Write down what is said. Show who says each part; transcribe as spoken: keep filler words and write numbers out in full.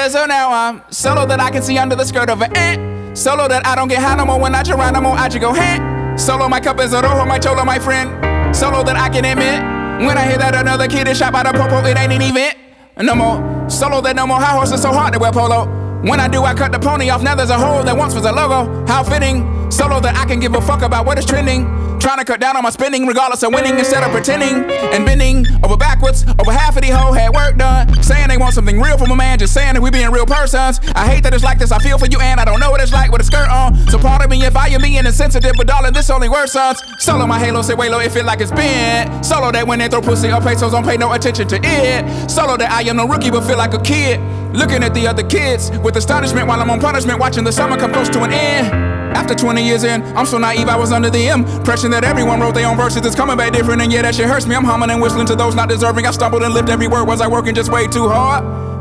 Speaker 1: Yeah, so now I'm solo that I can see under the skirt of an ant. Solo that I don't get high no more when I Geronimo, I just go hand. Solo my cup is a rojo, my cholo, my friend. Solo that I can admit when I hear that another kid is shot by the popo, it ain't an event. No more solo that no more high horses so hard to wear polo. When I do, I cut the pony off, now there's a hole that once was a logo. How fitting, solo that I can give a fuck about what is trending. Trying to cut down on my spending regardless of winning instead of pretending and bending over backwards. Over half of these hoes had work done, saying they want something real from a man, just saying that we being real persons. I hate that it's like this, I feel for you and I don't know what it's like with a skirt on. So pardon me if I am being insensitive, but darling, this only worse sons. Solo my halo, say way low, it feel like it's bent. Solo that when they throw pussy or pesos, don't pay no attention to it. Solo that I am no rookie, but feel like a kid. Looking at the other kids with astonishment while I'm on punishment, watching the summer come close to an end. After twenty years in, I'm so naive I was under the impression that everyone wrote their own verses. It's coming back different and yeah, that shit hurts me. I'm humming and whistling to those not deserving. I stumbled and lived every word. Was I working just way too hard?